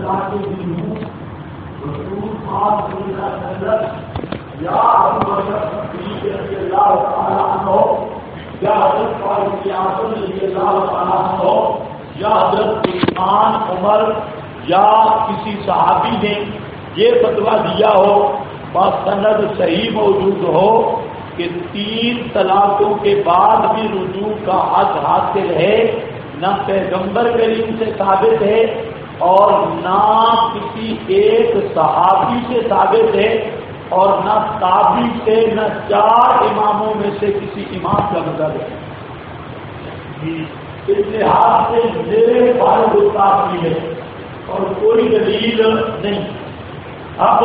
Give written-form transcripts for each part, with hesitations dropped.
بتاتے بھی ہوں رسول پاک صلی اللہ علیہ وسلم یا ابو بکر صدیق رضی اللہ تعالیٰ عنہ یا حضرت فاروق اعظم رضی اللہ تعالیٰ عنہ یا حضرت عثمان عمر یا کسی صحابی نے یہ فتویٰ دیا ہو بسند صحیح موجود ہو کہ 3 طلاقوں کے بعد بھی رجوع کا حق حاصل ہے، نہ پیغمبر کریم سے ثابت ہے اور نہ کسی ایک صحابی سے ثابت ہے اور نہ تابعی سے، نہ 4 اماموں میں سے کسی امام کا مذہب ہے۔ اس لحاظ سے میرے فارغ التحصیل ہے اور کوئی دلیل نہیں۔ اب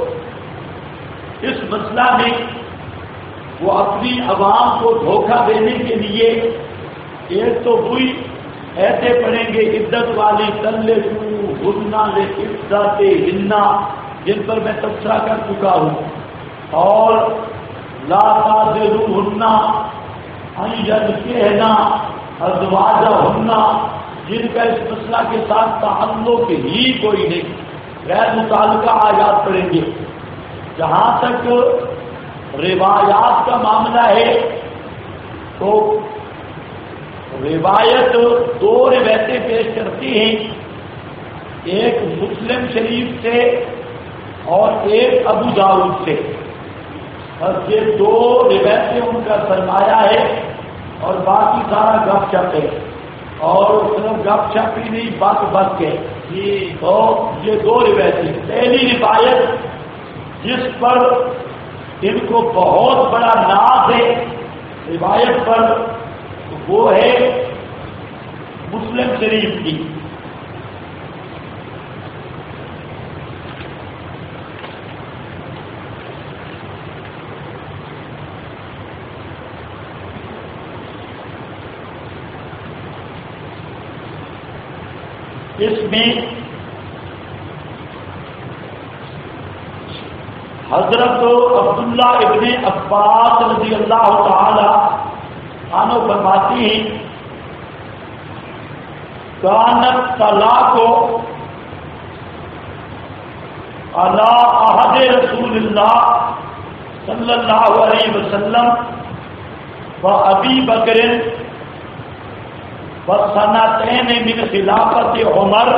اس مسئلہ میں وہ اپنی عوام کو دھوکہ دینے کے لیے ایک تو وہی ایسے پڑھیں گے عدت والی تلے ہننا لے عزت ہننا، جن پر میں تبصرہ کر چکا ہوں، اور لا تعذروہن ان ینکحن ازواجہن، جن کا اس مسئلہ کے ساتھ تعلق ہی کوئی نہیں، غیر متعلقہ آیات پڑھیں گے۔ جہاں تک روایات کا معاملہ ہے تو روایت 2 روایتیں پیش کرتی ہیں، ایک مسلم شریف سے اور ایک ابو داؤد سے، اور یہ 2 روایتیں ان کا سرمایہ ہے اور باقی سارا گپ شپ ہے، اور صرف گپ شپ ہی نہیں بک ہے۔ تو یہ 2 روایتیں، پہلی روایت جس پر ان کو بہت بڑا ناز ہے روایت پر، وہ ہے مسلم شریف کی۔ اس میں حضرت عبداللہ ابن عباس رضی اللہ تعالی عنہ فرماتی ہیں کانت طلاق علی عہد رسول اللہ صلی اللہ علیہ وسلم و ابی بکر و سنتین من خلافت عمر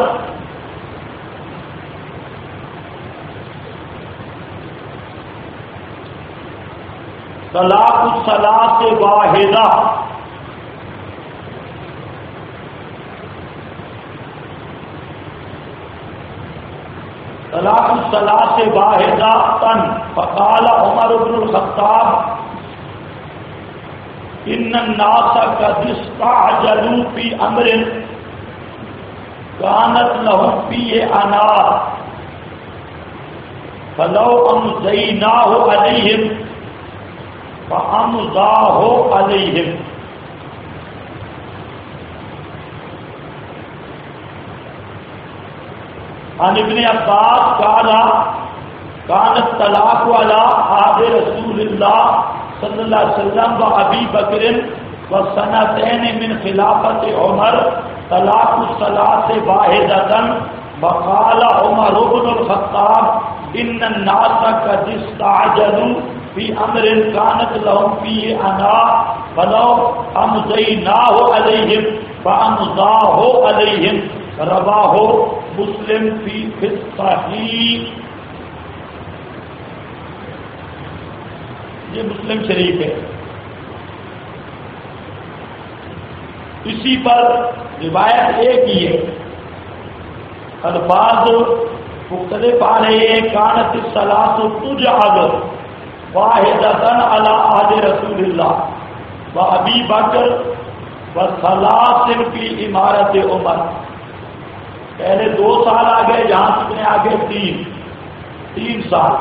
طلاق الصلاۃ واحدہ، طلاق الصلاۃ واحدہ تن فقال عمر بن الخطاب ان الناس قد استعجلوا في امر كانت لهم فيه انار فلو امضيناه عليهم فأمضاه عليهم۔ عن ابن عباس قال كان الطلاق على عهد رسول الله صلى الله عليه وسلم وأبي بكر وسنتين من خلافة عمر طلاق الصلاة واحدة، وقال عمر بن الخطاب إن الناس قد استعجلوا فی امر کانت لهم فیہ انا فلو امضیناہ علیہم فامضاہ علیہم، رواہ مسلم فی الصحیح۔ یہ مسلم شریف ہے۔ اسی پر روایت ایک ہی ہے، الفاظ مختلف آ رہے ہیں۔ کانت الصلاۃ تجعل واحدۃ علی عہد رسول اللہ و ابی بکر و ثلاث فی امارت عمر۔ پہلے 2 سال آگے، یہاں کتنے آگے؟ 3 سال۔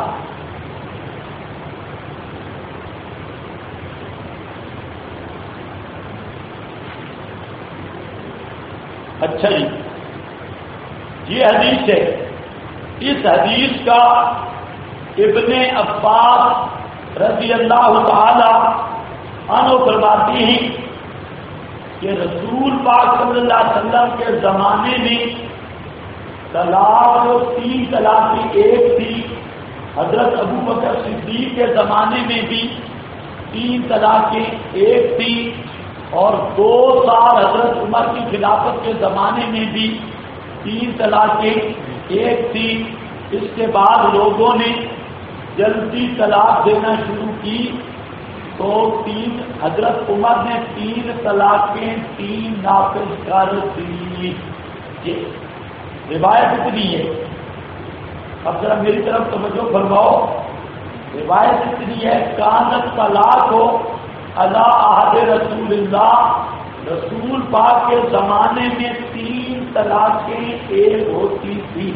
اچھا جی، یہ حدیث ہے۔ اس حدیث کا ابن عباس رضی اللہ تعالی عنہ فرماتی ہیں کہ رسول پاک صلی اللہ علیہ وسلم کے زمانے میں طلاق 3 طلاقیں ایک تھی. حضرت ابو بکر صدیق کے زمانے میں بھی 3 طلاقیں ایک تھی اور 2 سال حضرت عمر کی خلافت کے زمانے میں بھی 3 طلاقیں ایک تھی. اس کے بعد لوگوں نے جلدی طلاق دینا شروع کی تو حضرت عمر نے 3 طلاقیں 3 نافذ کر دی. یہ روایت اتنی ہے. اب ذرا میری طرف توجہ فرماؤ. روایت اتنی ہے کانت طلاق ہو علی عہد رسول اللہ، رسول پاک کے زمانے میں 3 طلاقیں ایک ہوتی تھی.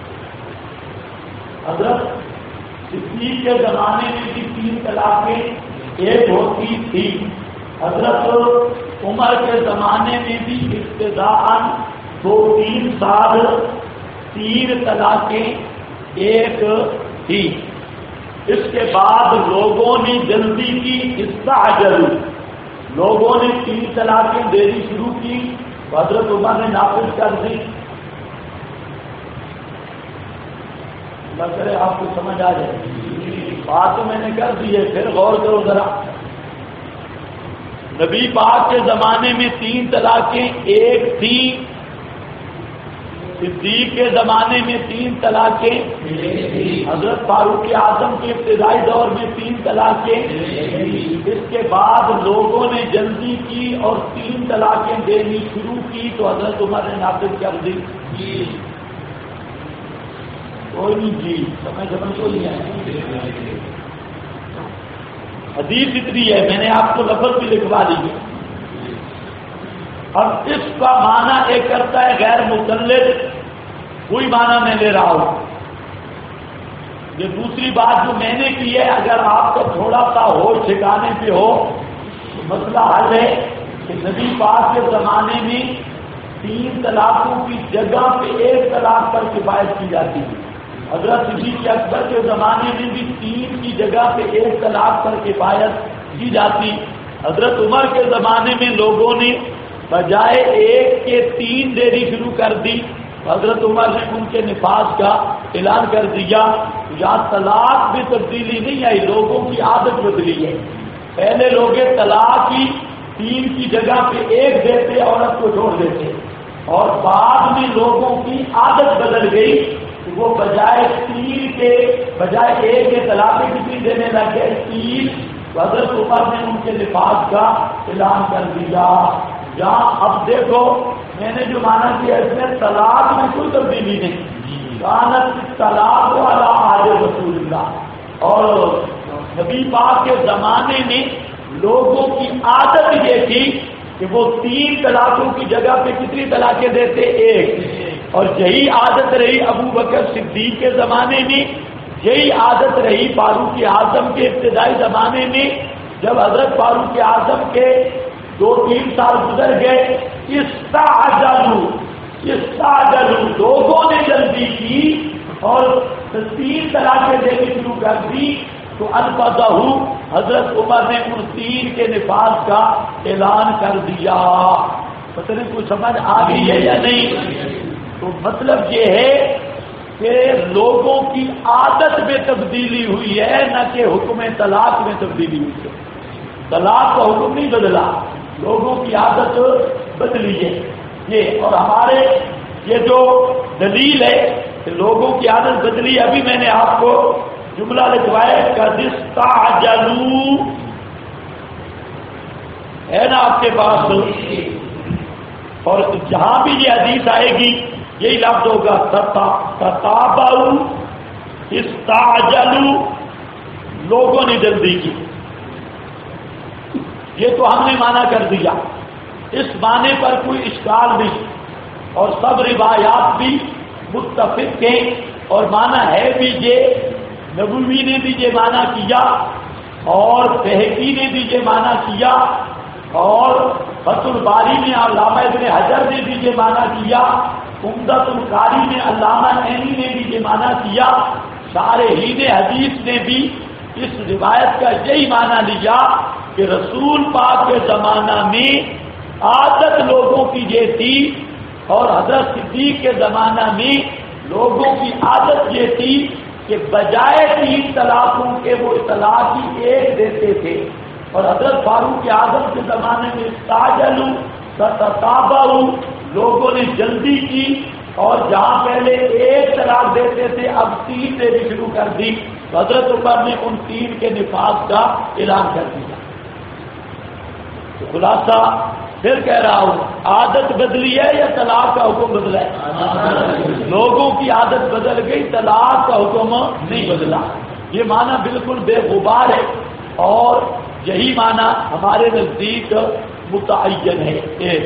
حضرت صدیق کے زمانے میں بھی 3 طلاقیں ایک ہوتی تھی. حضرت عمر کے زمانے میں بھی ابتداءً 2-3 سال 3 طلاقیں ایک تھی. اس کے بعد لوگوں نے جلدی کی، استعجل، لوگوں نے 3 طلاقیں دینی شروع کی. حضرت عمر نے نافذ کر دی. اللہ کرے آپ کو سمجھ آ جائے. بات تو میں نے کر دی ہے، پھر غور کرو ذرا. نبی پاک کے زمانے میں 3 طلاقیں ایک تھی. صدیق کے زمانے میں 3 طلاقیں، حضرت فاروق اعظم کے ابتدائی دور میں 3 طلاقیں. اس کے بعد لوگوں نے جلدی کی اور 3 طلاقیں دینی شروع کی تو حضرت عمر نے نافذ کر دی. کوئی نہیں جی سمجھ کو نہیں ہے. حدیث اتنی ہے، میں نے آپ کو لفظ بھی لکھوا دیے. اب اس کا معنی ایک کرتا ہے غیر مقلد، کوئی معنی میں لے رہا ہوں. یہ دوسری بات جو میں نے کی ہے، اگر آپ کا تھوڑا سا ہوش ٹھکانے پہ ہو تو مسئلہ حل ہے کہ نبی پاک کے زمانے میں 3 طلاقوں کی جگہ پہ 1 طلاق پر کفایت کی جاتی ہے. حضرت صدیق اکبر کے زمانے میں بھی 3 کی جگہ پہ 1 طلاق پر کفایت کی جاتی. حضرت عمر کے زمانے میں لوگوں نے بجائے 1 کے 3 دینی شروع کر دی. حضرت عمر نے ان کے نفاذ کا اعلان کر دیا. یا طلاق میں تبدیلی نہیں آئی، لوگوں کی عادت بدلی ہے. پہلے لوگ طلاق کی 3 کی جگہ پہ 1 دیتے، عورت کو چھوڑ دیتے، اور بعد میں لوگوں کی عادت بدل گئی. وہ بجائے 3 کے بجائے 1 کے طلاق کتنی دینے لگ گئے؟ 3. حضرت عمر نے ان کے نفاذ کا اعلان کر دیا. جہاں اب دیکھو میں نے جو مانا کیا اس میں طلاق میں کوئی تبدیلی نہیں. کانت طلاق علی عہد رسول اللہ، اور نبی پاک کے زمانے میں لوگوں کی عادت یہ تھی کہ وہ 3 طلاقوں کی جگہ پہ کتنی طلاقیں دیتے؟ 1. اور یہی عادت رہی ابو بکر صدیق کے زمانے میں، یہی عادت رہی فاروق اعظم کے ابتدائی زمانے میں. جب حضرت فاروق اعظم کے 2-3 سال گزر گئے، استعجلوا لوگوں نے جلدی کی اور 3 طلاقیں دینی شروع کر دی تو انفذہ حضرت عمر نے ان 3 کے نفاذ کا اعلان کر دیا. پتہ نہیں کچھ سمجھ آ گئی ہے یا نہیں؟ تو مطلب یہ ہے کہ لوگوں کی عادت میں تبدیلی ہوئی ہے، نہ کہ حکم طلاق میں تبدیلی ہوئی ہے. طلاق کا حکم نہیں بدلا، لوگوں کی عادت بدلی ہے. یہ اور ہمارے یہ جو دلیل ہے کہ لوگوں کی عادت بدلی، ابھی میں نے آپ کو جملہ لکھوایا قد استعجلوا، ہے نا آپ کے پاس؟ اور جہاں بھی یہ حدیث آئے گی یہی لفظ ہوگا تتابعوا استعجلوا، لوگوں نے جلدی کی. یہ تو ہم نے مانا کر دیا، اس معنی پر کوئی اشکال نہیں، اور سب روایات بھی متفق ہیں اور مانا ہے بھی یہ. نبوی نے بھی یہ مانا کیا اور بہقی نے بھی یہ مانا کیا اور فتح الباری میں علامہ ابن حجر نے بھی یہ مانا کیا، عمدۃ القاری میں علامہ عینی نے بھی یہ مانا کیا، شارحین حدیث نے بھی اس روایت کا یہی مانا لیا کہ رسول پاک کے زمانہ میں عادت لوگوں کی یہ تھی اور حضرت صدیق کے زمانہ میں لوگوں کی عادت یہ تھی کہ بجائے 3 طلاقوں کے وہ طلاق ہی ایک دیتے تھے، اور حضرت فاروق اعظم کے زمانے میں استعجلوا فتتابعوا، لوگوں نے جلدی کی اور جہاں پہلے 1 طلاق دیتے تھے اب 3 دینی شروع کر دی، تو حضرت عمر نے ان 3 کے نفاذ کا اعلان کر دیا۔ تو خلاصہ پھر کہہ رہا ہوں، عادت بدلی ہے یا طلاق کا حکم بدلا ہے؟ لوگوں کی عادت بدل گئی، طلاق کا حکم نہیں بدلا۔ یہ معنی بالکل بے غبار ہے، اور یہی معنی ہمارے نزدیک متعین ہے۔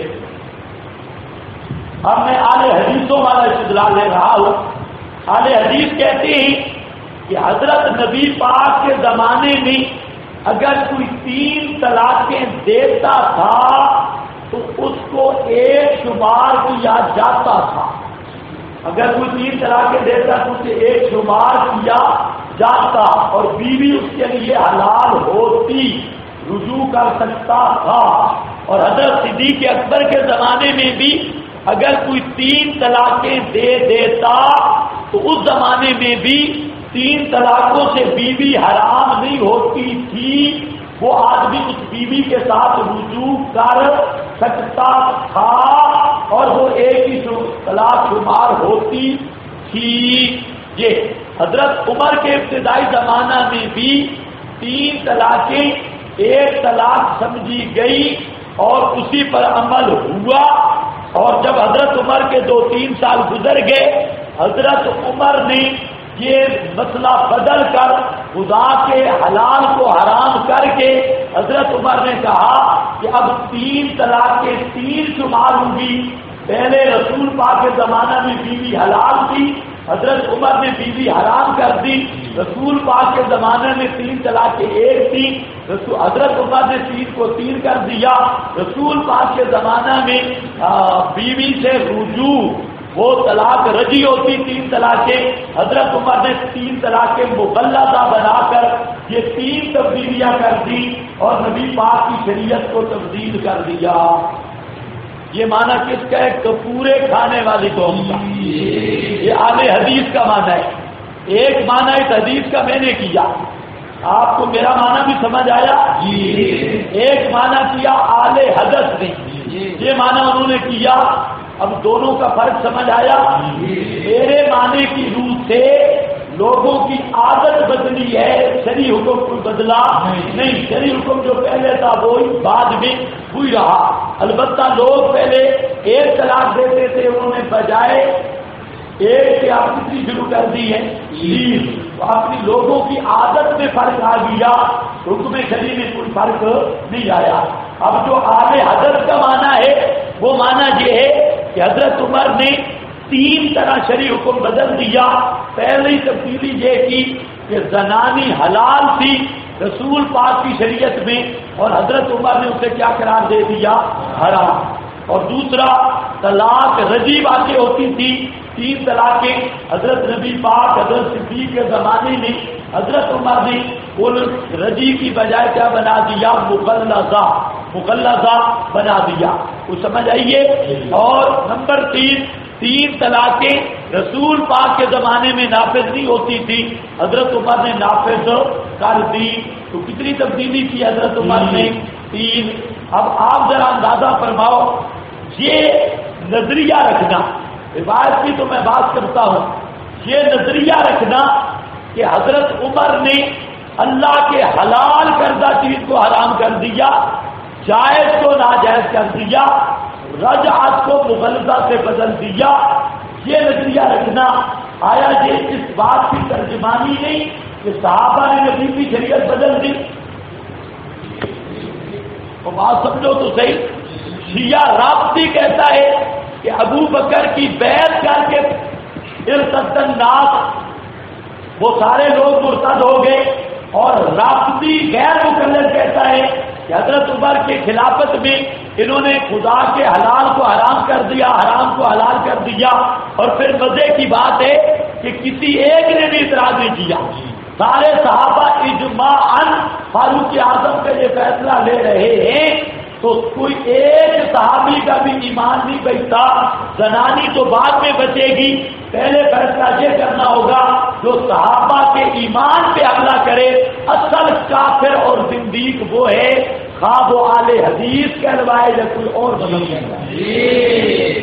اب میں اہل حدیثوں والا استدلال لے رہا ہوں۔ اہل حدیث کہتے ہیں کہ حضرت نبی پاک کے زمانے میں اگر کوئی 3 طلاقیں دیتا تھا تو اس کو 1 شمار کیا جاتا تھا۔ اگر کوئی 3 طلاقیں دیتا تو اسے 1 شمار کیا جاتا، اور بیوی اس کے لیے حلال ہوتی، رجوع کر سکتا تھا۔ اور حضرت صدیق اکبر کے زمانے میں بھی اگر کوئی 3 طلاقیں دے دیتا تو اس زمانے میں بھی 3 طلاقوں سے بیوی حرام نہیں ہوتی تھی، وہ آدمی اس بیوی کے ساتھ رجوع کر سکتا تھا، اور وہ ایک ہی طلاق شمار ہوتی تھی۔ یہ حضرت عمر کے ابتدائی زمانہ میں بھی 3 طلاقیں 1 طلاق سمجھی گئی اور اسی پر عمل ہوا، اور جب حضرت عمر کے 2-3 سال گزر گئے، حضرت عمر نے یہ مسئلہ بدل کر خدا کے حلال کو حرام کر کے حضرت عمر نے کہا کہ اب 3 طلاقیں 3 شمار ہوں گی۔ پہلے رسول پاک کے زمانہ میں بیوی حلال تھی، حضرت عمر نے بیوی حرام کر دی۔ رسول پاک کے زمانے میں 3 طلاقیں 1 تھی، حضرت عمر نے 3 کو 3 کر دیا۔ رسول پاک کے زمانہ میں بیوی سے رجوع وہ طلاق رجی ہوتی 3 طلاقیں، حضرت عمر نے 3 طلاقیں مغلظہ بنا کر یہ 3 تبدیلیاں کر دی اور نبی پاک کی شریعت کو تبدیل کر دیا۔ یہ معنی کس کا ہے؟ کپورے کھانے والی قوم کا۔ یہ اہل حدیث کا معنی ہے۔ ایک معنی اس حدیث کا میں نے کیا، آپ کو میرا معنی بھی سمجھ آیا؟ ایک معنی کیا اہل حدیث نے، یہ معنی انہوں نے کیا۔ اب دونوں کا فرق سمجھ آیا؟ میرے معنی کی روح سے لوگوں کی عادت بدلی ہے، شرعی حکم کوئی بدلا نہیں۔ شرعی حکم جو پہلے تھا وہی بعد میں ہوئی رہا۔ البتہ لوگ پہلے 1 طلاق دیتے تھے، انہوں نے بجائے 1 کے آپ کتنی شروع کر دی ہے 3۔ تو اپنی لوگوں کی عادت میں فرق آ گیا، حکم شرعی میں کوئی فرق نہیں آیا۔ اب جو اہل حدیث کا معنی ہے وہ معنی یہ ہے کہ حضرت عمر نے 3 طرح شرعی حکم بدل دیا۔ پہلی تبدیلی یہ کی کہ زنانی حلال تھی رسول پاک کی شریعت میں، اور حضرت عمر نے اسے کیا قرار دے دیا؟ حرام۔ اور دوسرا طلاق رجی واقع ہوتی تھی، 3 طلاقیں حضرت نبی پاک حضرت صدیق کے زمانے میں حضرت عمر نے ان رجی کی بجائے کیا بنا دیا؟ مغلظہ بنا دیا۔ وہ سمجھ آئیے؟ اور نمبر 3 طلاقیں رسول پاک کے زمانے میں نافذ نہیں ہوتی تھی، حضرت عمر نے نافذ کر دی۔ تو کتنی تبدیلی کی حضرت عمر نے؟ 3۔ اب آپ ذرا اندازہ فرماؤ، یہ نظریہ رکھنا، روایت کی تو میں بات کرتا ہوں، یہ نظریہ رکھنا کہ حضرت عمر نے اللہ کے حلال کردہ چیز کو حرام کر دیا، جائز کو ناجائز کر دیا، رجعت کو مغلظہ سے بدل دیا، یہ نظریہ رکھنا، آیا یہ اس بات کی ترجمانی نہیں کہ صحابہ نے نبی کی شریعت بدل دی؟ وہ بات سمجھو تو صحیح۔ شیعہ رافضی کہتا ہے کہ ابو بکر کی بیعت کر کے ارتد الناس، وہ سارے لوگ مرتد ہو گئے، اور رافضی غیر مقلد کہتا ہے کہ حضرت عمر کے خلافت میں انہوں نے خدا کے حلال کو حرام کر دیا، حرام کو حلال کر دیا۔ اور پھر مزے کی بات ہے کہ کسی ایک نے بھی اعتراض نہیں کیا، سارے صحابہ اجماعاً فاروق اعظم پہ یہ فیصلہ لے رہے ہیں تو کوئی ایک صحابی کا بھی ایمان نہیں بچتا، زنانی تو بعد میں بچے گی، پہلے فیصلہ یہ کرنا ہوگا جو صحابہ کے ایمان پہ حملہ کرے اصل کافر اور زندیق وہ ہے، خواہ وہ اہل حدیث کہلوائے یا کوئی اور بدل کہلوائے۔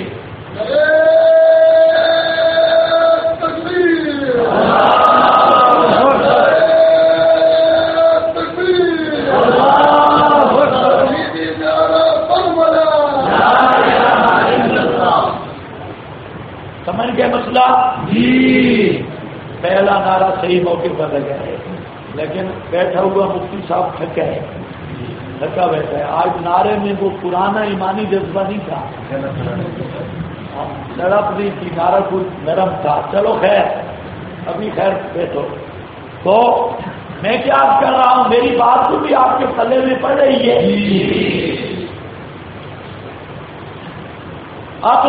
سمجھ گئے مسئلہ؟ جی پہلا نعرہ صحیح موقع پر لگا ہے، لیکن بیٹھا ہوا مفتی صاحب تھکا ہے، تھکا بیٹھا ہے۔ آج نعرے میں وہ پرانا ایمانی جذبہ نہیں تھا، سڑپ نہیں تھی، نعرہ کچھ نرم تھا۔ چلو خیر، ابھی خیر بیٹھو۔ تو میں کیا کر رہا ہوں، میری بات تو بھی آپ کے پلے میں پڑ رہی ہے۔ اب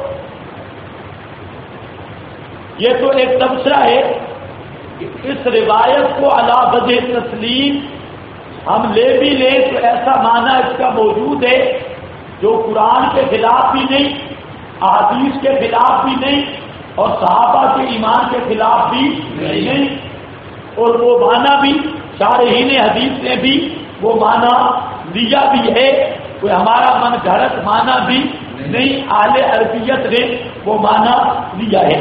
یہ تو ایک تبصرہ ہے کہ اس روایت کو علی وجہ تسلیم ہم لے بھی لیں تو ایسا معنی اس کا موجود ہے جو قرآن کے خلاف بھی نہیں، احادیث کے خلاف بھی نہیں، اور صحابہ کے ایمان کے خلاف بھی نہیں، اور وہ معنی بھی شارحین حدیث نے بھی وہ معنی لیا بھی ہے، کوئی ہمارا من گھڑت معنی بھی نہیں، اہل عربیت نے وہ معنی لیا ہے۔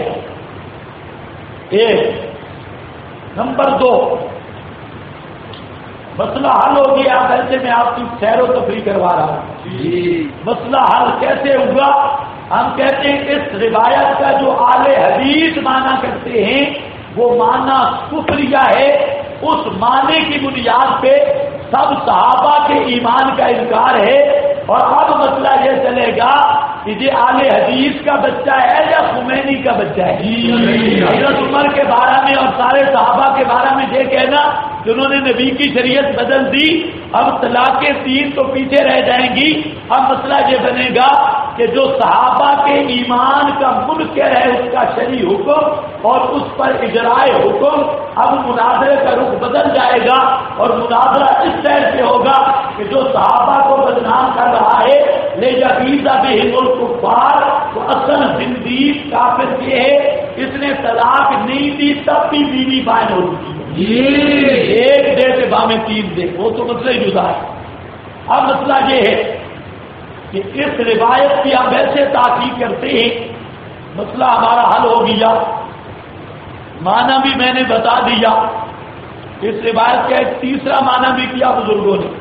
ایک نمبر دو، مسئلہ حل ہو گیا، ویسے میں آپ کی سیر و تفریح کروا رہا ہوں۔ مسئلہ حل کیسے ہوگا؟ ہم کہتے ہیں اس روایت کا جو اہل حدیث معنی کرتے ہیں وہ معنی کفریہ ہے، اس معنی کی بنیاد پہ سب صحابہ کے ایمان کا انکار ہے، اور اب مسئلہ یہ چلے گا کہ یہ اہل حدیث کا بچہ ہے یا خمینی کا بچہ ہے۔ حضرت عمر کے بارے میں اور سارے صحابہ کے بارے میں یہ کہنا جنہوں نے نبی کی شریعت بدل دی، اب طلاق 3 تو پیچھے رہ جائیں گی۔ اب مسئلہ یہ بنے گا کہ جو صحابہ کے ایمان کا منکر ہے اس کا شرعی حکم اور اس پر اجرائے حکم، اب مناظرے کا رخ بدل جائے گا، اور مناظرہ اس طرح سے ہوگا کہ جو صحابہ کو بدنام کر رہا ہے لے جبیزہ بہم الکفار، تو اصل زندیق کافر یہ ہے اس نے طلاق نہیں دی تب بھی بیوی بائن ہو چکی ہے، ایک دے سے بامیں 3 دے، وہ تو مسئلہ ہی جدا ہے۔ اب مسئلہ یہ ہے کہ اس روایت کی ہم ایسے تحقیق کرتے ہیں، مسئلہ ہمارا حل ہو گیا، معنی بھی میں نے بتا دیا، اس روایت کا ایک تیسرا معنی بھی کیا بزرگوں نے،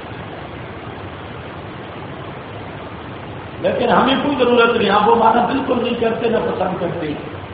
لیکن ہمیں کوئی ضرورت نہیں، ہم وہ معنی بالکل نہیں کرتے نہ پسند کرتے۔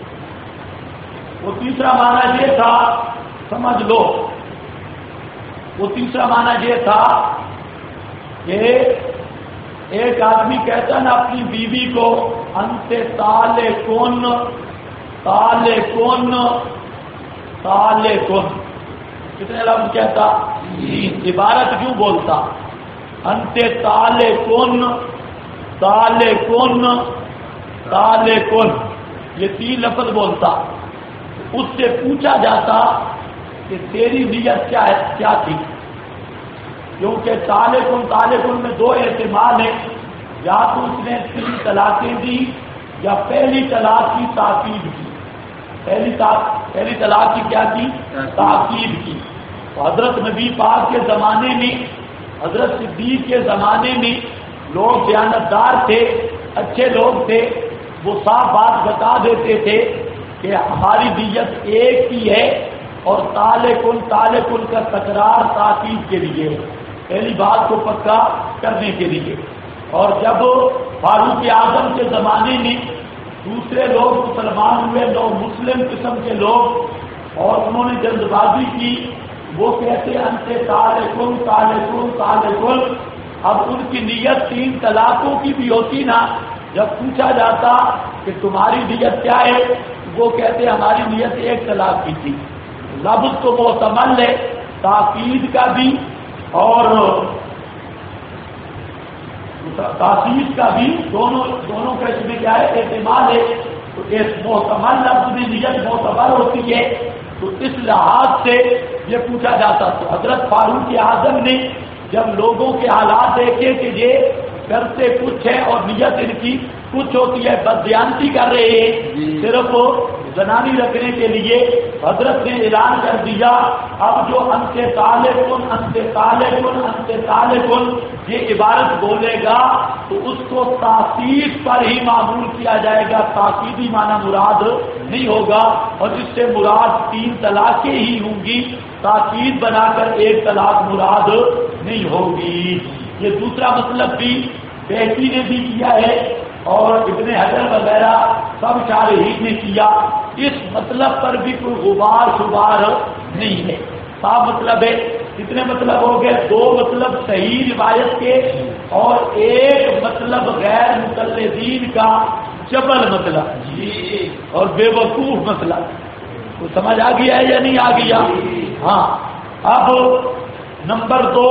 وہ تیسرا معنی یہ تھا، سمجھ لو، وہ تیسرا معنی یہ تھا کہ ایک آدمی کہتا نا اپنی بیوی کو انت تالے کون تالے کون تالے کون، کتنے لفظ کہتا، عبارت کیوں بولتا، انت تالے کون تالے کون تالے کون، یہ 3 لفظ بولتا۔ اس سے پوچھا جاتا کہ تیری نیت کیا ہے، کیا تھی، کیونکہ تالے کن میں 2 احتمال ہیں، یا تو اس نے 3 طلاقیں دی یا پہلی طلاق کی تاکید کی، پہلی طلاق کی کیا کی، تاکید کی۔ تو حضرت نبی پاک کے زمانے میں، حضرت صدیق کے زمانے میں لوگ دیانتدار تھے، اچھے لوگ تھے، وہ صاف بات بتا دیتے تھے کہ ہماری نیت ایک ہی ہے، اور تالے کن کا تکرار تاکید کے لیے، پہلی بات کو پکا کرنے کے لیے۔ اور جب فاروق اعظم کے زمانے میں دوسرے لوگ مسلمان ہوئے، لوگ مسلم قسم کے لوگ، اور انہوں نے جلد بازی کی، وہ کہتے ہیں انتے تالے کن تالے کن تالے کن۔ اب ان کی نیت 3 طلاقوں کی بھی ہوتی نا، جب پوچھا جاتا کہ تمہاری نیت کیا ہے، وہ کہتے ہماری نیت 1 طلاق کی تھی۔ لفظ تو محتمل ہے، تاکید کا بھی اور تاکید کا بھی، دونوں کا اس میں کیا ہے، احتمال ہے۔ تو ایک محتمل لفظ میں نیت معتبر ہوتی ہے، تو اس لحاظ سے یہ پوچھا جاتا۔ تو حضرت فاروق اعظم نے جب لوگوں کے حالات دیکھے کہ یہ کرتے کچھ ہے اور نیت ان کی کچھ ہوتی ہے، بددیانتی کر رہے ہیں صرف زنانی رکھنے کے لیے، حضرت نے اعلان کر دیا اب جو انت طالقن یہ عبارت بولے گا تو اس کو تاکید پر ہی معمول کیا جائے گا، تاکیدی معنی مراد نہیں ہوگا، اور اس سے مراد 3 طلاقیں ہی ہوں گی، تاکید بنا کر 1 طلاق مراد نہیں ہوگی۔ یہ دوسرا مطلب بھی بیٹی نے بھی کیا ہے اور ابن حجر وغیرہ سب شارحین نے کیا، اس مطلب پر بھی کوئی غبار شبار نہیں ہے، صاف مطلب ہے۔ کتنے مطلب ہو گئے؟ 2 مطلب صحیح روایت کے اور 1 مطلب غیر مقلدین کا جبل مطلب اور بے وقوف مطلب۔ تو سمجھ آ گیا ہے یا نہیں آ گیا؟ ہاں۔ اب نمبر 2،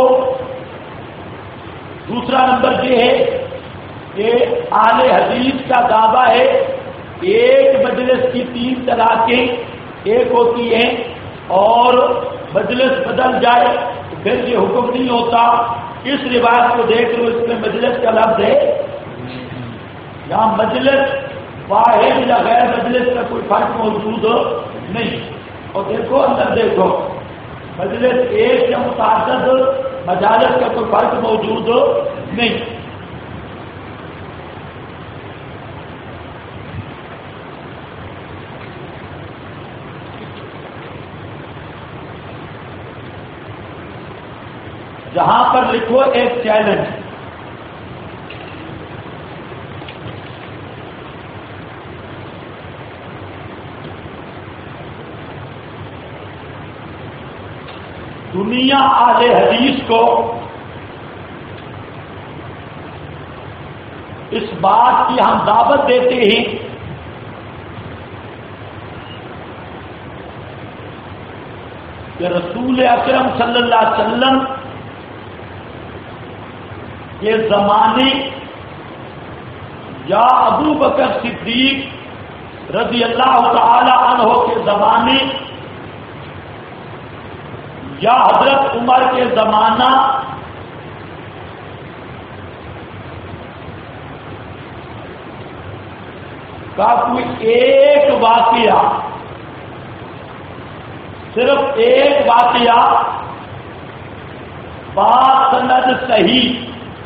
دوسرا نمبر یہ ہے کہ اہل حدیث کا دعویٰ ہے ایک مجلس کی 3 طلاقیں ایک ہوتی ہیں، اور مجلس بدل جائے تو پھر یہ حکم نہیں ہوتا۔ اس روایت کو دیکھ لو، اس میں مجلس کا لفظ ہے، یہاں مجلس واحد یا غیر مجلس کا کوئی فرق موجود نہیں۔ اور دیکھو اندر دیکھو، مجلس ایک یا متعدد مجالس کا کوئی فرق موجود نہیں۔ جہاں پر لکھو ایک چیلنج، دنیا اہل حدیث کو اس بات کی ہم دعوت دیتے ہیں کہ رسول اکرم صلی اللہ علیہ وسلم کے زمانے یا ابو بکر صدیق رضی اللہ تعالی عنہ کے زمانے یا حضرت عمر کے زمانہ کا کوئی ایک واقعہ، صرف ایک واقعہ باسند صحیح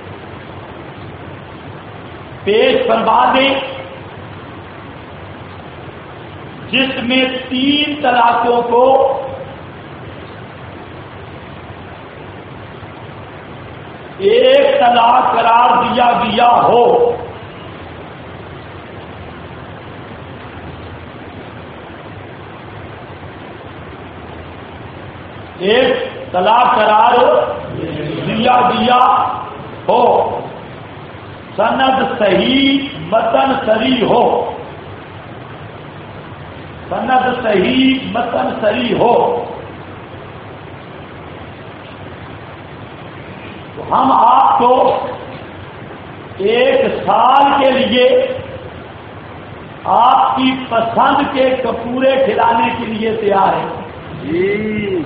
پیش فرما دیں جس میں 3 طلاقوں کو ایک طلاق قرار دیا گیا ہو، ایک طلاق قرار دیا گیا ہو، سند صحیح متن صریح ہو، سند صحیح متن صریح ہو، تو ہم آپ کو 1 سال کے لیے آپ کی پسند کے کپورے کھلانے کے لیے تیار ہیں۔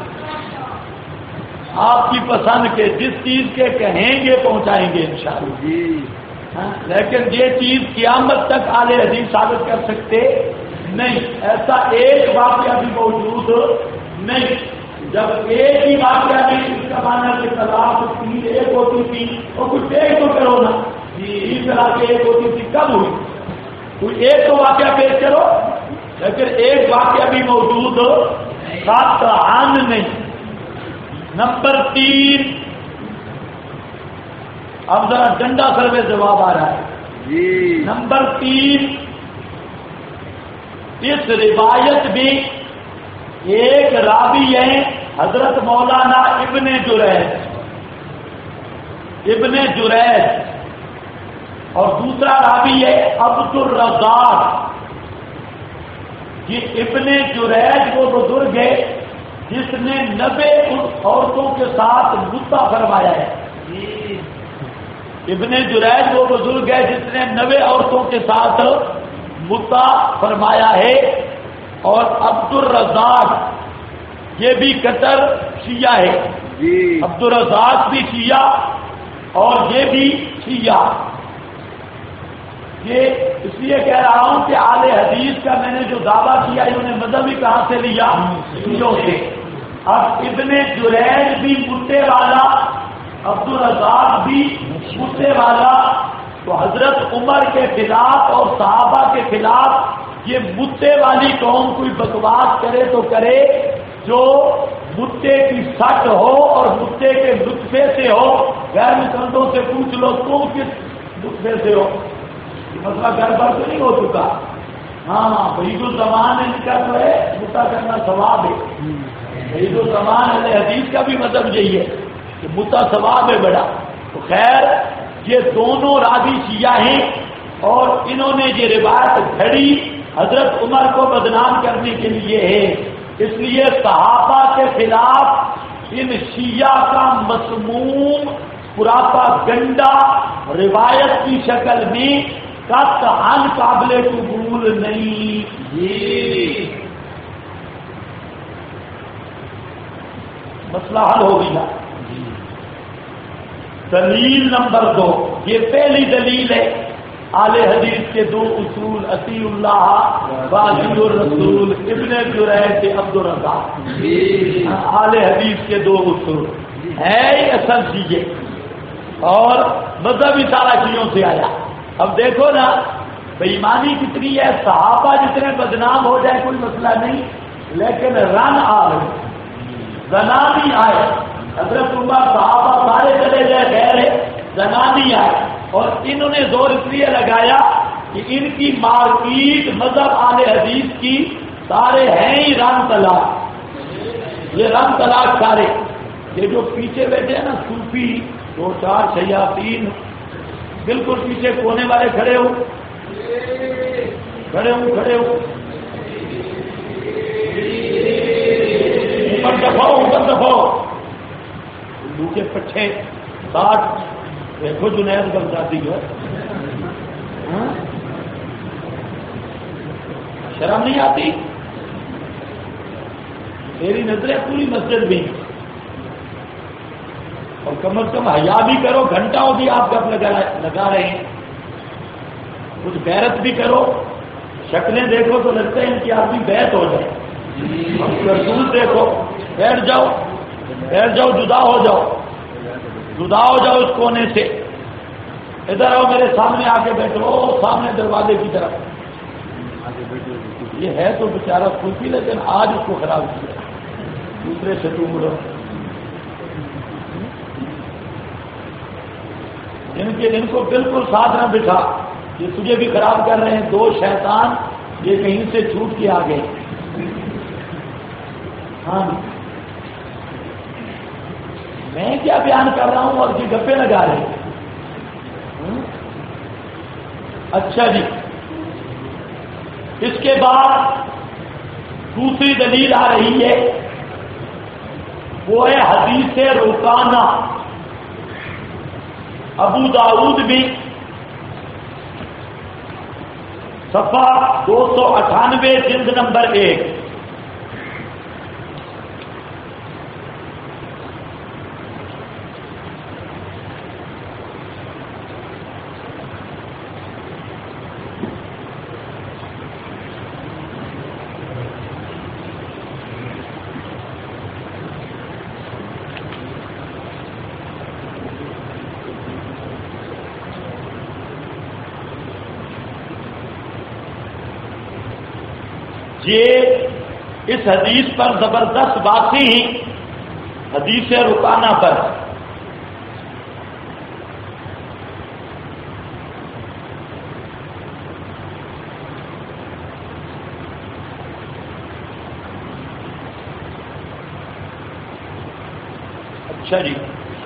آپ کی پسند کے جس چیز کے کہیں گے پہنچائیں گے انشاءاللہ۔ لیکن یہ چیز قیامت تک اہل حدیث ثابت کر سکتے نہیں، ایسا ایک واقعہ بھی موجود نہیں۔ جب ایک ہی واقعہ نہیں، اس کا معنی کہ طلاق 3 ایک ہوتی تھی، اور کچھ ایک تو کرو نا، 3 طلاق ایک ہوتی تھی کب ہوئی؟ کوئی ایک تو واقعہ پیش کرو، لیکن ایک واقعہ بھی موجود قطعاً نہیں۔ نمبر 3، اب ذرا ڈنڈا سر میں جواب آ رہا ہے۔ نمبر 3، اس روایت میں ایک راوی ہے حضرت مولانا ابن جریج، اور دوسرا راوی ہے عبد الرزاق۔ یہ ابن جریج وہ بزرگ ہے جس نے 90 عورتوں کے ساتھ مدعا فرمایا ہے۔ ابن جریج وہ بزرگ ہے جس نے 90 عورتوں کے ساتھ مدعا فرمایا ہے، اور عبد الرزاق یہ بھی کٹر شیعہ ہے، عبدالرزاق بھی شیعہ اور یہ بھی شیعہ. یہ اس لیے کہہ رہا ہوں کہ اہل حدیث کا میں نے جو دعویٰ کیا انہوں نے مذہب ہی کہاں سے لیا؟ شیعوں سے. اب ابن جریج بھی متے والا، عبدالرزاق بھی متے والا، تو حضرت عمر کے خلاف اور صحابہ کے خلاف یہ متے والی قوم کوئی بکواس کرے تو کرے جو متے کی سٹ ہو اور متے کے لطفے سے ہو. غیر مسلمانوں سے پوچھ لو تم کس لطفے سے ہو، مسئلہ گڑبڑ تو نہیں ہو چکا. ہاں عید الزمان ان کا تو ہے متا کرنا ثواب ہے. عید الزمان اہل حدیث کا بھی مطلب یہی ہے کہ متا ثواب ہے بڑا. تو خیر یہ دونوں راوی شیعہ ہیں اور انہوں نے یہ روایت گھڑی حضرت عمر کو بدنام کرنے کے لیے ہے. اس لیے صحابہ کے خلاف ان شیعہ کا مسموم پراپا گنڈا روایت کی شکل میں قطعاً قابل قبول نہیں. مسئلہ حل ہو گیا. دلیل نمبر 2، یہ پہلی دلیل ہے اہل حدیث کے دو اصول، اطیع اللہ واطیع الرسول. ابن جریج عبدالرزاق اہل حدیث کے دو اصول ہے اصل چیزیں اور مذہب بھی سارا چیزوں سے آیا. اب دیکھو نا بےایمانی کتنی ہے. صحابہ جتنے بدنام ہو جائے کوئی مسئلہ نہیں، لیکن رن آ رہے زنانی آئے. حضرت عمر صحابہ سارے چلے گئے غیر زنانی آئے اور انہوں نے زور اس لیے لگایا کہ ان کی مارکیٹ مذہب اہل حدیث کی سارے ہیں ہی رن طلاق. یہ رن طلاق سارے یہ جو پیچھے بیٹھے ہیں نا صوفی 2-4 شیاطین بالکل پیچھے کونے والے کھڑے ہو اوپر دفاؤ لو کے پچھے 60 دیکھو جنید بغدادی جو ہے شرم نہیں آتی؟ میری نظریں پوری مسجد بھی اور کم از کم حیا بھی کرو. گھنٹوں بھی آپ گپ لگا رہے ہیں. کچھ غیرت بھی کرو. شکلیں دیکھو تو لگتا ہے ان کی آدمی بیعت ہو جائے. رسول دیکھو بیٹھ جاؤ جدا ہو جاؤ اس کونے سے. ادھر آؤ میرے سامنے آ کے بیٹھو سامنے دروازے کی طرف. یہ ہے تو بیچارہ خوشی لیکن آج اس کو خراب کیا دوسرے سے تم اڑو. ان کو بالکل ساتھ نہ بٹھا. یہ تجھے بھی خراب کر رہے ہیں. 2 شیطان یہ کہیں سے چھوٹ کے آ گئے. ہاں میں کیا بیان کر رہا ہوں اور یہ گپے لگا رہے ہیں. اچھا جی اس کے بعد دوسری دلیل آ رہی ہے وہ ہے حدیث رکانہ. ابو داؤد بھی صفحہ 298 جلد نمبر 1. یہ اس حدیث پر زبردست باقی ہی حدیث رکانہ پر. اچھا جی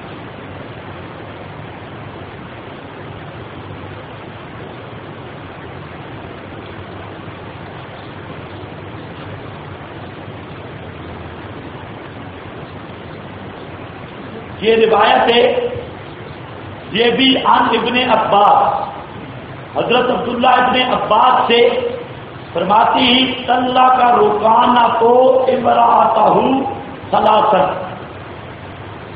یہ روایت ہے یہ بھی عن ابن عباس. حضرت عبداللہ ابن عباس سے فرماتی ہی طلّا کا رکانہ کو امرأتہ ثلاثا.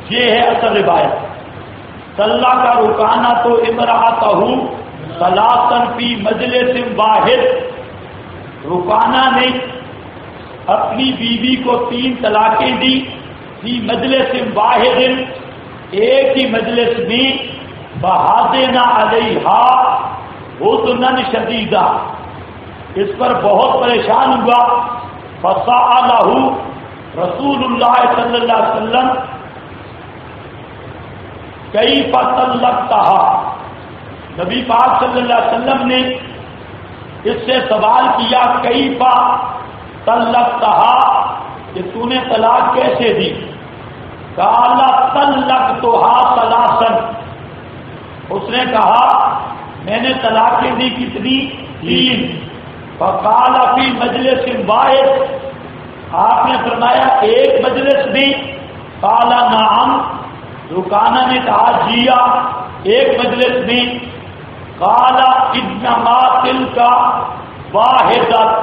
یہ ہے اصل روایت. صلی کا رکانا تو امرأتہ ثلاثا فی مجلس واحد. رکانا نے اپنی بیوی کو 3 طلاقیں دی فی مجلس واحد، ایک ہی مجلس میں. بہادنا علیہا حزنا شدیدا، اس پر بہت پریشان ہوا. فسألہ رسول اللہ صلی اللہ علیہ وسلم کیف طلقتہا، نبی پاک صلی اللہ علیہ وسلم نے اس سے سوال کیا کیف طلقتہا، کہ تو نے طلاق کیسے دی؟ قال طلقتہا ثلاثا، اس نے کہا میں نے طلاقیں دی کتنی؟ 3. فقال فی مجلس واحد، آپ نے فرمایا ایک مجلس میں؟ قال نعم، رکانہ نے کہا جی ایک مجلس میں. قال انما تلک واحدۃ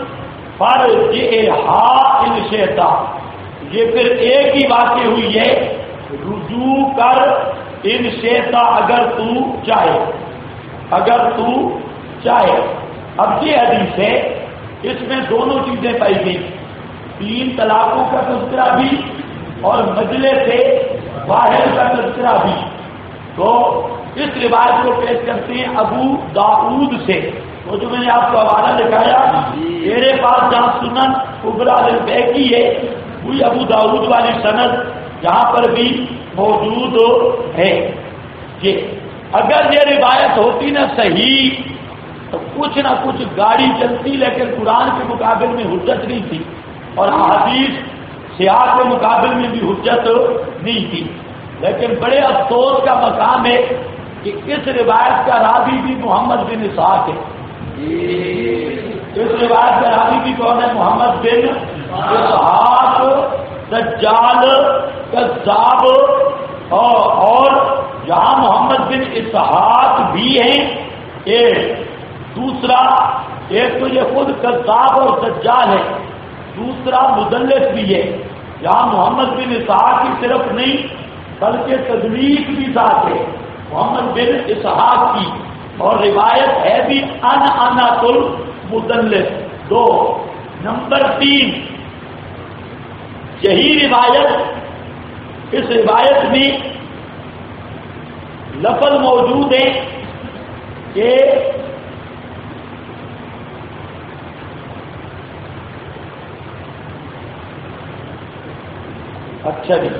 فرجعها ان شئت، یہ پھر ایک ہی واقع ہوئی ہے، رجوع کر ان شئت اگر تو چاہے، اگر تو چاہے. اب یہ حدیث ہے، اس میں دونوں چیزیں پائی گئی، 3 طلاقوں کا تذکرہ بھی اور مجلس واحد کا تذکرہ بھی. تو اس روایت کو پیش کرتے ہیں ابو داؤد سے، وہ جو میں نے آپ کو حوالہ دکھایا میرے پاس جہاں سنن کبریٰ البیہقی ہے، وہی ابو داؤد والی سند جہاں پر بھی موجود ہے. یہ اگر یہ روایت ہوتی نا صحیح تو کچھ نہ کچھ گاڑی چلتی، لیکن قرآن کے مقابل میں حجت نہیں تھی اور احادیث سیاق کے مقابل میں بھی حجت نہیں تھی. لیکن بڑے افسوس کا مقام ہے کہ اس روایت کا راوی بھی محمد بن اسحاق ہے. اس روایت کا راوی بھی کون ہے؟ محمد بن اسحاق دجال کذاب. اور جہاں محمد بن اسحاق بھی ہیں، ایک دوسرا، ایک تو یہ خود کذاب اور دجال ہے، دوسرا مدلس بھی ہے. یہاں محمد بن اسحاق کی صرف نہیں بلکہ تدلیس بھی ساتھ ہے محمد بن اسحاق کی، اور روایت ہے بھی انعنۃ المدلس. 2 نمبر 3 یہی روایت، اس روایت میں لفظ موجود ہے کہ اچھا جی،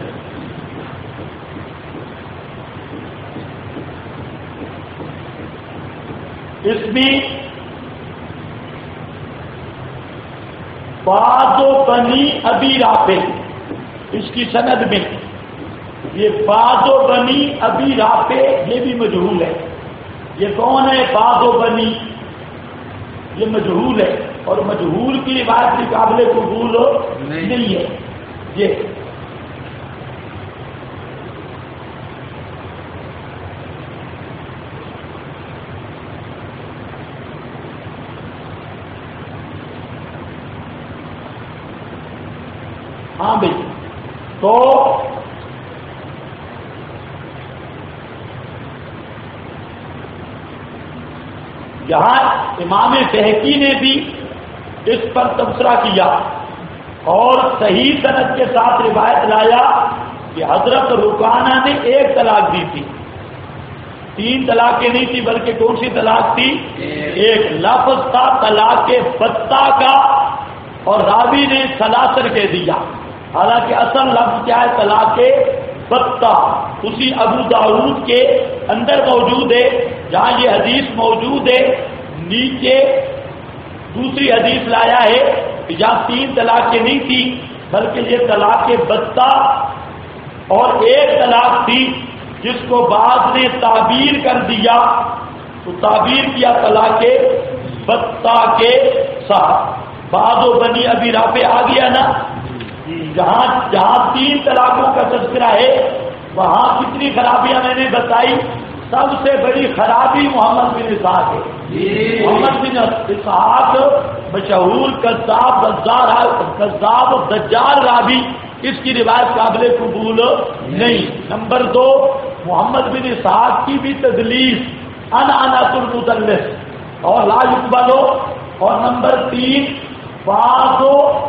اس میں بعض بنی ابی رافع، اس کی سند میں یہ بعض بنی ابی رافع یہ بھی مجہول ہے. یہ کون ہے بعض بنی؟ یہ مجہول ہے، اور مجہول کی روایت بھی قابل قبول نہیں ہے. یہ ہاں بھائی، تو یہاں امام بہقی نے بھی اس پر تبصرہ کیا اور صحیح سند کے ساتھ روایت لایا کہ حضرت رکانہ نے 1 طلاق دی تھی. 3 طلاقیں نہیں تھی، بلکہ کون سی طلاق تھی؟ 1. لفظ تھا طلاق بتہ کا، اور راوی نے سلاسر کہہ دیا، حالانکہ اصل لفظ کیا ہے؟ طلاق بتہ. اسی ابو داؤد کے اندر موجود ہے جہاں یہ حدیث موجود ہے. نیچے دوسری حدیث لایا ہے کہ جہاں 3 طلاقیں نہیں تھی بلکہ یہ طلاق بتہ، اور 1 طلاق تھی جس کو بعض نے تعبیر کر دیا، تو تعبیر کیا طلاق بتہ کے ساتھ. بعض و بنی ابی رافع آ گیا نا. جہاں 3 طلاقوں کا تذکرہ ہے وہاں کتنی خرابیاں میں نے بتائی. سب سے بڑی خرابی محمد بن اسحاق ہے. محمد بن اسحاق مشہور کذاب دجال راوی اس کی روایت قابل قبول نہیں۔ نمبر 2 محمد بن اسحاق کی بھی تدلیس انعنت المدلس اور لا یقبل، اور نمبر 3 بعض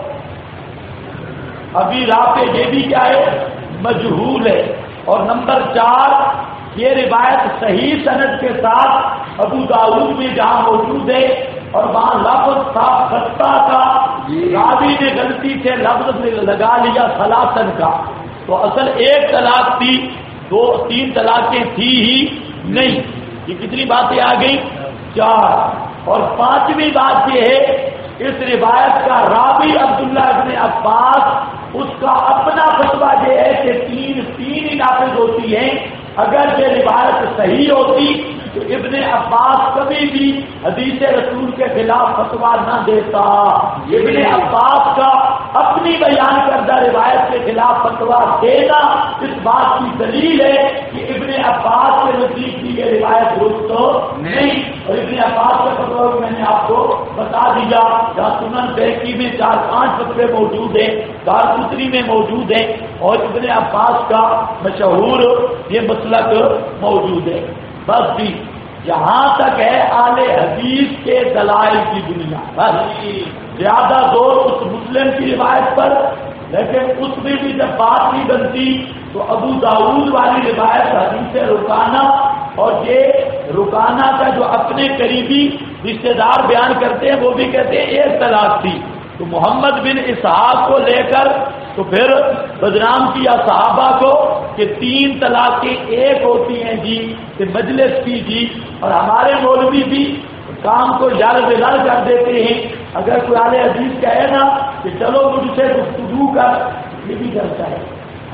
ابھی رافع یہ بھی کیا ہے مجہول ہے، اور نمبر 4 یہ روایت صحیح سند کے ساتھ ابو داؤد میں جہاں موجود ہے اور وہاں لفظ تھا فتح کا، راوی نے غلطی سے لفظ لگا لیا ثلاثن کا، تو اصل ایک طلاق تھی، 2-3 طلاقیں تھی ہی نہیں۔ یہ کتنی باتیں آ گئی؟ 4۔ اور 5ویں بات یہ ہے اس روایت کا راوی عبداللہ ابن عباس، اس کا اپنا فتویٰ یہ ہے کہ 3 ہی نافذ ہوتی ہیں۔ اگر یہ روایت صحیح ہوتی تو ابن عباس کبھی بھی حدیث رسول کے خلاف فتویٰ نہ دیتا۔ ابن عباس کا اپنی بیان کردہ روایت کے خلاف فتویٰ دینا اس بات کی دلیل ہے کہ ابن عباس کے نزدیک کی یہ روایت درست نہیں، اور ابن عباس کا فتویٰ میں نے آپ کو بتا دیا، جہاں سنن بہقی میں 4-5 فتوے موجود ہیں، دارقطنی میں موجود ہیں، اور ابن عباس کا مشہور یہ مسلک موجود ہے۔ بس بھی یہاں تک ہے اہل حدیث کے دلائل کی دنیا، بس زیادہ زور اس مسلم کی روایت پر، لیکن اس میں بھی جب بات نہیں بنتی تو ابو داؤد والی روایت حدیث رکانہ، اور یہ رکانہ کا جو اپنے قریبی رشتے دار بیان کرتے ہیں وہ بھی کہتے ہیں ایک طلاق تھی، تو محمد بن اسحاق کو لے کر تو پھر بدنام کیا صحابہ کو کہ 3 طلاقیں ایک ہوتی ہیں جی، کہ مجلس کی جی، اور ہمارے مولوی بھی کام کو یار بلال کر دیتے ہیں۔ اگر کوئی اہل حدیث کہے نا کہ چلو مجھ سے گفتگو کر، یہ بھی کرتا ہے،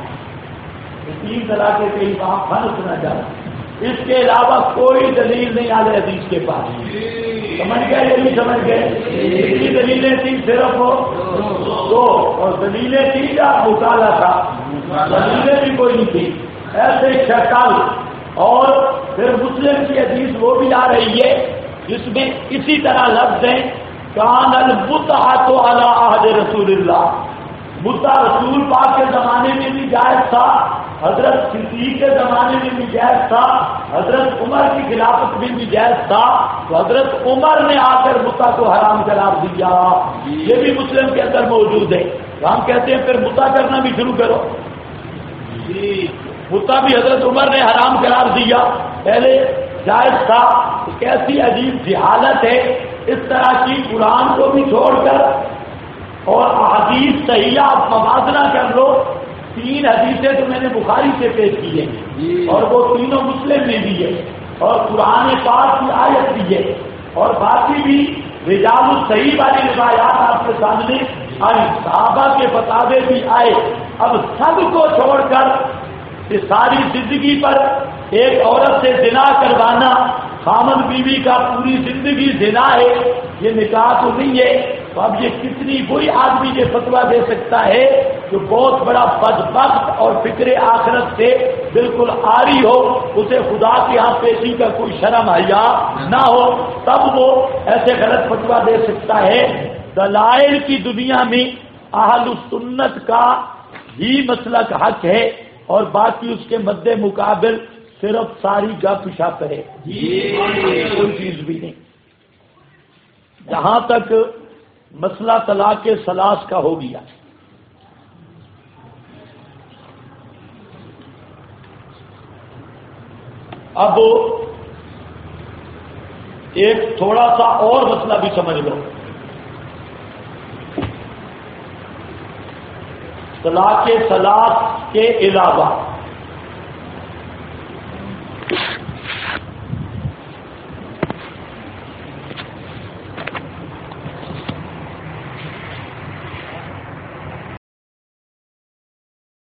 3 طلاقیں کہیں وہاں پھنس نہ جائے۔ اس کے علاوہ کوئی دلیل نہیں اہل حدیث کے پاس، سمجھ گئے یہ بھی سمجھ گئے؟ اتنی دلیلیں تھیں صرف 2، اور دلیلیں تھیں یا مطالعہ تھا، دلیلیں بھی کوئی نہیں تھی، ایسے شکل۔ اور پھر مسلم کی حدیث وہ بھی آ رہی ہے جس میں اسی طرح لفظ ہیں کان المتعۃ علی عہد رسول اللہ، مدعا رسول پاک کے زمانے میں بھی جائز تھا، حضرت صدیق کے زمانے میں بھی جائز تھا، حضرت عمر کی خلافت میں بھی جائز تھا، تو حضرت عمر نے آ کر مدعا کو حرام قرار دیا، یہ بھی مسلم کے اندر موجود ہے۔ ہم کہتے ہیں پھر مدعا کرنا بھی شروع کرو، مدعا بھی حضرت عمر نے حرام قرار دیا، پہلے جائز تھا۔ تو کیسی عجیب جہالت ہے، اس طرح کی قرآن کو بھی چھوڑ کر اور احادیث صحیحہ آپ موازنہ کر لو، 3 حدیثیں تو میں نے بخاری سے پیش کی ہیں، اور وہ تینوں مسلم میں بھی ہے، اور قرآن پاک کی آیت بھی ہے، اور باقی بھی رجال الصحیح والی روایات آپ کے سامنے آئی، صحابہ کے فتاوے بھی آئے۔ اب سب کو چھوڑ کر کہ ساری زندگی پر ایک عورت سے زنا کروانا، خامد بیوی کا پوری زندگی زنا ہے، یہ نکاح تو نہیں ہے، تو اب یہ کتنی کوئی آدمی یہ فتویٰ دے سکتا ہے جو بہت بڑا بدبخت اور فکر آخرت سے بالکل عاری ہو، اسے خدا کے ہاں پیشی کا کوئی شرم حیا نہ ہو، تب وہ ایسے غلط فتویٰ دے سکتا ہے۔ دلائل کی دنیا میں اہل السنت کا ہی مسلک حق ہے، اور باقی اس کے مد مقابل صرف ساری گپ شپ ہے، کوئی چیز بھی نہیں۔ جہاں تک مسئلہ طلاق ثلاث کا ہو گیا، اب ایک تھوڑا سا اور مسئلہ بھی سمجھ لو۔ طلاق ثلاث کے علاوہ